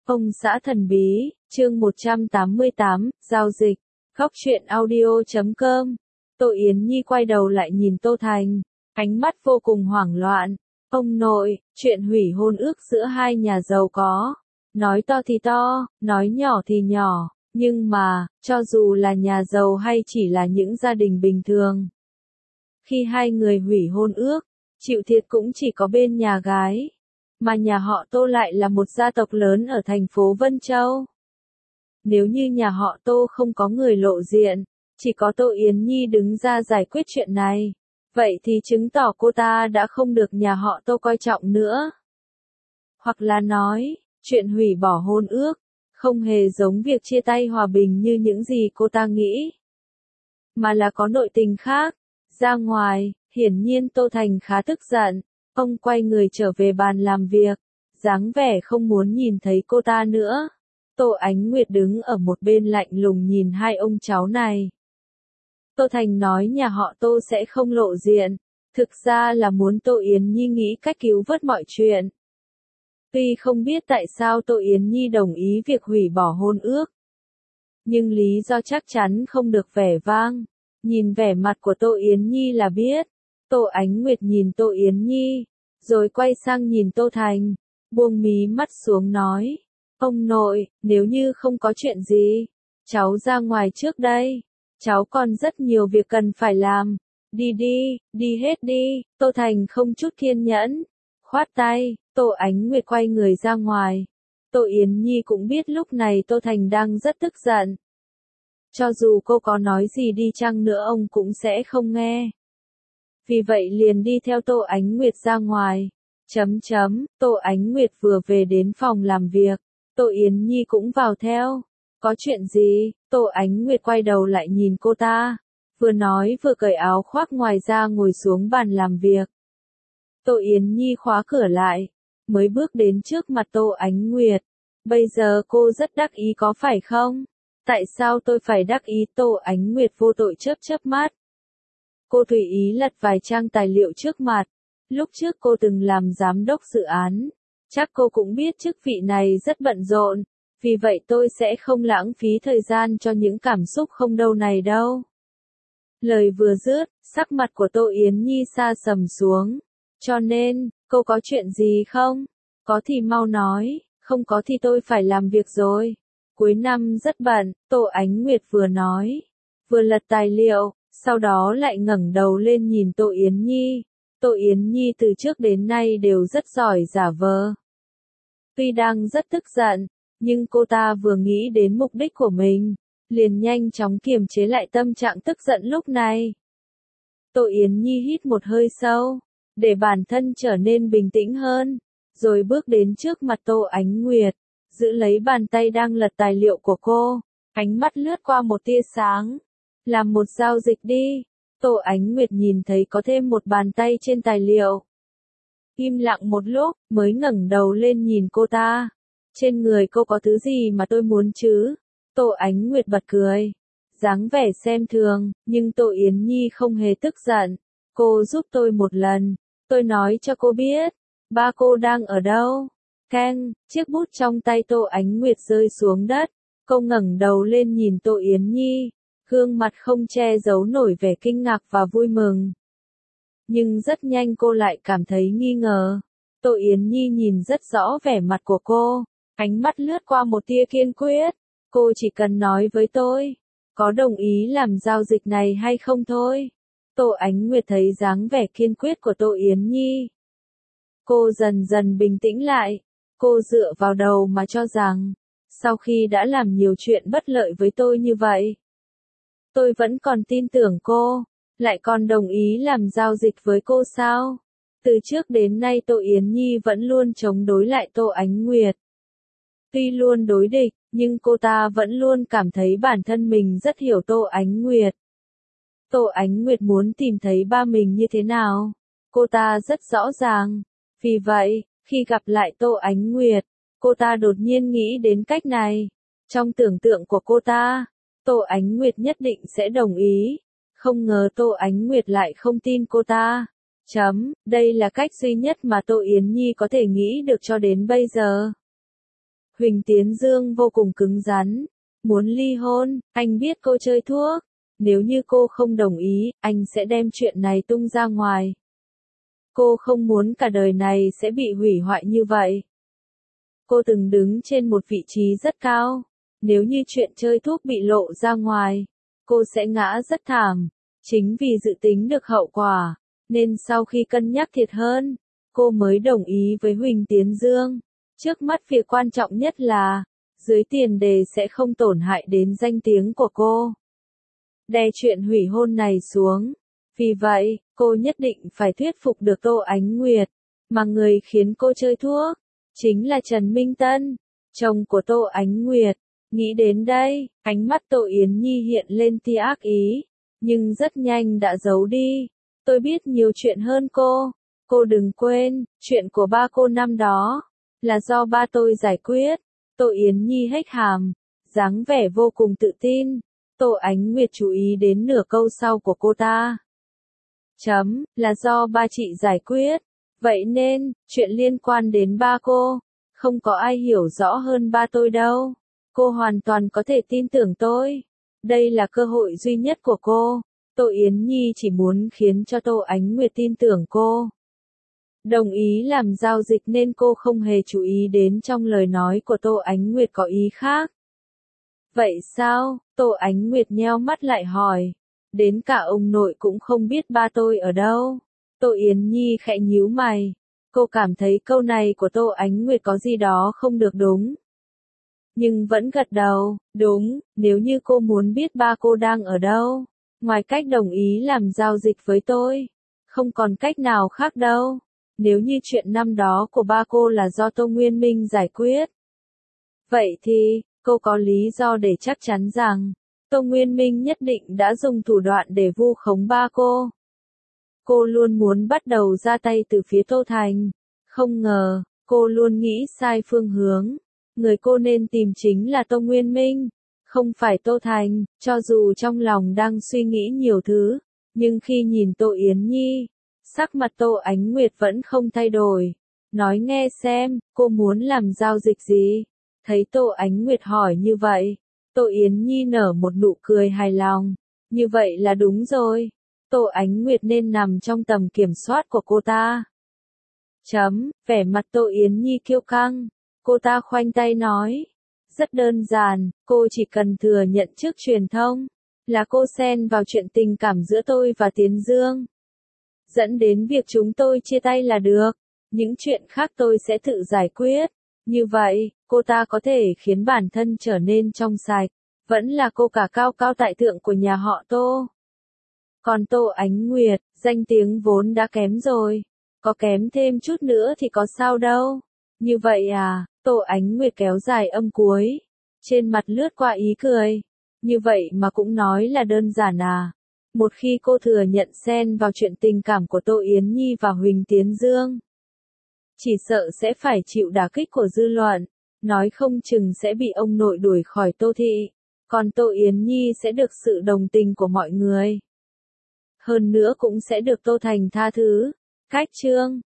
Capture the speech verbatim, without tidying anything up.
Ông xã thần bí, chương một trăm tám mươi tám, giao dịch, góc truyện audio chấm com. Tô Yến Nhi quay đầu lại nhìn Tô Thành, ánh mắt vô cùng hoảng loạn. Ông nội, chuyện hủy hôn ước giữa hai nhà giàu có. Nói to thì to, nói nhỏ thì nhỏ, nhưng mà, cho dù là nhà giàu hay chỉ là những gia đình bình thường. Khi hai người hủy hôn ước, chịu thiệt cũng chỉ có bên nhà gái. Mà nhà họ Tô lại là một gia tộc lớn ở thành phố Vân Châu. Nếu như nhà họ Tô không có người lộ diện, chỉ có Tô Yến Nhi đứng ra giải quyết chuyện này, vậy thì chứng tỏ cô ta đã không được nhà họ Tô coi trọng nữa. Hoặc là nói, chuyện hủy bỏ hôn ước, không hề giống việc chia tay hòa bình như những gì cô ta nghĩ, mà là có nội tình khác. Ra ngoài, hiển nhiên Tô Thành khá tức giận. Ông quay người trở về bàn làm việc, dáng vẻ không muốn nhìn thấy cô ta nữa. Tô Ánh Nguyệt đứng ở một bên lạnh lùng nhìn hai ông cháu này. Tô Thành nói nhà họ Tô sẽ không lộ diện, thực ra là muốn Tô Yến Nhi nghĩ cách cứu vớt mọi chuyện. Tuy không biết tại sao Tô Yến Nhi đồng ý việc hủy bỏ hôn ước, nhưng lý do chắc chắn không được vẻ vang. Nhìn vẻ mặt của Tô Yến Nhi là biết. Tô Ánh Nguyệt nhìn Tô Yến Nhi, rồi quay sang nhìn Tô Thành, buông mí mắt xuống nói, ông nội, nếu như không có chuyện gì, cháu ra ngoài trước đây, cháu còn rất nhiều việc cần phải làm, đi đi, đi hết đi. Tô Thành không chút kiên nhẫn, khoát tay. Tô Ánh Nguyệt quay người ra ngoài. Tô Yến Nhi cũng biết lúc này Tô Thành đang rất tức giận. Cho dù cô có nói gì đi chăng nữa ông cũng sẽ không nghe. Vì vậy liền đi theo Tô Ánh Nguyệt ra ngoài. Chấm chấm, Tô Ánh Nguyệt vừa về đến phòng làm việc, Tô Yến Nhi cũng vào theo. Có chuyện gì? Tô Ánh Nguyệt quay đầu lại nhìn cô ta, vừa nói vừa cởi áo khoác ngoài ra ngồi xuống bàn làm việc. Tô Yến Nhi khóa cửa lại, mới bước đến trước mặt Tô Ánh Nguyệt. Bây giờ cô rất đắc ý có phải không? Tại sao tôi phải đắc ý? Tô Ánh Nguyệt vô tội chớp chớp mắt. Cô tùy ý lật vài trang tài liệu trước mặt. Lúc trước cô từng làm giám đốc dự án. Chắc cô cũng biết chức vị này rất bận rộn. Vì vậy tôi sẽ không lãng phí thời gian cho những cảm xúc không đâu này đâu. Lời vừa dứt, sắc mặt của Tô Yến Nhi sa sầm xuống. Cho nên, cô có chuyện gì không? Có thì mau nói, không có thì tôi phải làm việc rồi. Cuối năm rất bận, Tô Ánh Nguyệt vừa nói, vừa lật tài liệu, sau đó lại ngẩng đầu lên nhìn Tô Yến Nhi. Tô Yến Nhi từ trước đến nay đều rất giỏi giả vờ. Tuy đang rất tức giận, nhưng cô ta vừa nghĩ đến mục đích của mình, liền nhanh chóng kiềm chế lại tâm trạng tức giận lúc này. Tô Yến Nhi hít một hơi sâu, để bản thân trở nên bình tĩnh hơn, rồi bước đến trước mặt Tô Ánh Nguyệt, giữ lấy bàn tay đang lật tài liệu của cô, ánh mắt lướt qua một tia sáng. Làm một giao dịch đi. Tô Ánh Nguyệt nhìn thấy có thêm một bàn tay trên tài liệu. Im lặng một lúc, mới ngẩng đầu lên nhìn cô ta. Trên người cô có thứ gì mà tôi muốn chứ? Tô Ánh Nguyệt bật cười. Dáng vẻ xem thường, nhưng Tô Yến Nhi không hề tức giận. Cô giúp tôi một lần. Tôi nói cho cô biết. Ba cô đang ở đâu? Keng, chiếc bút trong tay Tô Ánh Nguyệt rơi xuống đất. Cô ngẩng đầu lên nhìn Tô Yến Nhi. Gương mặt không che giấu nổi vẻ kinh ngạc và vui mừng. Nhưng rất nhanh cô lại cảm thấy nghi ngờ. Tô Yến Nhi nhìn rất rõ vẻ mặt của cô. Ánh mắt lướt qua một tia kiên quyết. Cô chỉ cần nói với tôi, có đồng ý làm giao dịch này hay không thôi. Tô Ánh Nguyệt thấy dáng vẻ kiên quyết của Tô Yến Nhi. Cô dần dần bình tĩnh lại. Cô dựa vào đầu mà cho rằng, sau khi đã làm nhiều chuyện bất lợi với tôi như vậy, tôi vẫn còn tin tưởng cô, lại còn đồng ý làm giao dịch với cô sao? Từ trước đến nay Tô Yến Nhi vẫn luôn chống đối lại Tô Ánh Nguyệt. Tuy luôn đối địch, nhưng cô ta vẫn luôn cảm thấy bản thân mình rất hiểu Tô Ánh Nguyệt. Tô Ánh Nguyệt muốn tìm thấy ba mình như thế nào? Cô ta rất rõ ràng. Vì vậy, khi gặp lại Tô Ánh Nguyệt, cô ta đột nhiên nghĩ đến cách này. Trong tưởng tượng của cô ta, Tô Ánh Nguyệt nhất định sẽ đồng ý. Không ngờ Tô Ánh Nguyệt lại không tin cô ta. Chấm, đây là cách duy nhất mà Tô Yến Nhi có thể nghĩ được cho đến bây giờ. Huỳnh Tiến Dương vô cùng cứng rắn. Muốn ly hôn, anh biết cô chơi thuốc. Nếu như cô không đồng ý, anh sẽ đem chuyện này tung ra ngoài. Cô không muốn cả đời này sẽ bị hủy hoại như vậy. Cô từng đứng trên một vị trí rất cao. Nếu như chuyện chơi thuốc bị lộ ra ngoài, cô sẽ ngã rất thảm. Chính vì dự tính được hậu quả, nên sau khi cân nhắc thiệt hơn, cô mới đồng ý với Huỳnh Tiến Dương. Trước mắt việc quan trọng nhất là, dưới tiền đề sẽ không tổn hại đến danh tiếng của cô. Đè chuyện hủy hôn này xuống. Vì vậy, cô nhất định phải thuyết phục được Tô Ánh Nguyệt, mà người khiến cô chơi thuốc, chính là Trần Minh Tân, chồng của Tô Ánh Nguyệt. Nghĩ đến đây, ánh mắt Tô Yến Nhi hiện lên tia ác ý, nhưng rất nhanh đã giấu đi. Tôi biết nhiều chuyện hơn cô. Cô đừng quên, chuyện của ba cô năm đó, là do ba tôi giải quyết. Tô Yến Nhi hếch hàm, dáng vẻ vô cùng tự tin. Tô Ánh Nguyệt chú ý đến nửa câu sau của cô ta. Chấm, là do ba chị giải quyết. Vậy nên, chuyện liên quan đến ba cô, không có ai hiểu rõ hơn ba tôi đâu. Cô hoàn toàn có thể tin tưởng tôi. Đây là cơ hội duy nhất của cô. Tô Yến Nhi chỉ muốn khiến cho Tô Ánh Nguyệt tin tưởng cô. Đồng ý làm giao dịch nên cô không hề chú ý đến trong lời nói của Tô Ánh Nguyệt có ý khác. Vậy sao? Tô Ánh Nguyệt nheo mắt lại hỏi. Đến cả ông nội cũng không biết ba tôi ở đâu. Tô Yến Nhi khẽ nhíu mày. Cô cảm thấy câu này của Tô Ánh Nguyệt có gì đó không được đúng. Nhưng vẫn gật đầu. Đúng, nếu như cô muốn biết ba cô đang ở đâu, ngoài cách đồng ý làm giao dịch với tôi, không còn cách nào khác đâu. Nếu như chuyện năm đó của ba cô là do Tô Nguyên Minh giải quyết, vậy thì, cô có lý do để chắc chắn rằng, Tô Nguyên Minh nhất định đã dùng thủ đoạn để vu khống ba cô. Cô luôn muốn bắt đầu ra tay từ phía Tô Thành. Không ngờ, cô luôn nghĩ sai phương hướng. Người cô nên tìm chính là Tô Nguyên Minh, không phải Tô Thành. Cho dù trong lòng đang suy nghĩ nhiều thứ, nhưng khi nhìn Tô Yến Nhi, sắc mặt Tô Ánh Nguyệt vẫn không thay đổi. Nói nghe xem, cô muốn làm giao dịch gì? Thấy Tô Ánh Nguyệt hỏi như vậy, Tô Yến Nhi nở một nụ cười hài lòng. Như vậy là đúng rồi. Tô Ánh Nguyệt nên nằm trong tầm kiểm soát của cô ta. Chấm, vẻ mặt Tô Yến Nhi kiêu căng. Cô ta khoanh tay nói. Rất đơn giản, cô chỉ cần thừa nhận trước truyền thông, là cô xen vào chuyện tình cảm giữa tôi và Tiến Dương. Dẫn đến việc chúng tôi chia tay là được. Những chuyện khác tôi sẽ tự giải quyết. Như vậy, cô ta có thể khiến bản thân trở nên trong sạch. Vẫn là cô cả cao cao tại thượng của nhà họ Tô. Còn Tô Ánh Nguyệt, danh tiếng vốn đã kém rồi. Có kém thêm chút nữa thì có sao đâu. Như vậy à, Tô Ánh Nguyệt kéo dài âm cuối. Trên mặt lướt qua ý cười. Như vậy mà cũng nói là đơn giản à. Một khi cô thừa nhận xen vào chuyện tình cảm của Tô Yến Nhi và Huỳnh Tiến Dương, chỉ sợ sẽ phải chịu đả kích của dư luận. Nói không chừng sẽ bị ông nội đuổi khỏi Tô thị. Còn Tô Yến Nhi sẽ được sự đồng tình của mọi người. Hơn nữa cũng sẽ được Tô Thành tha thứ. Cách chương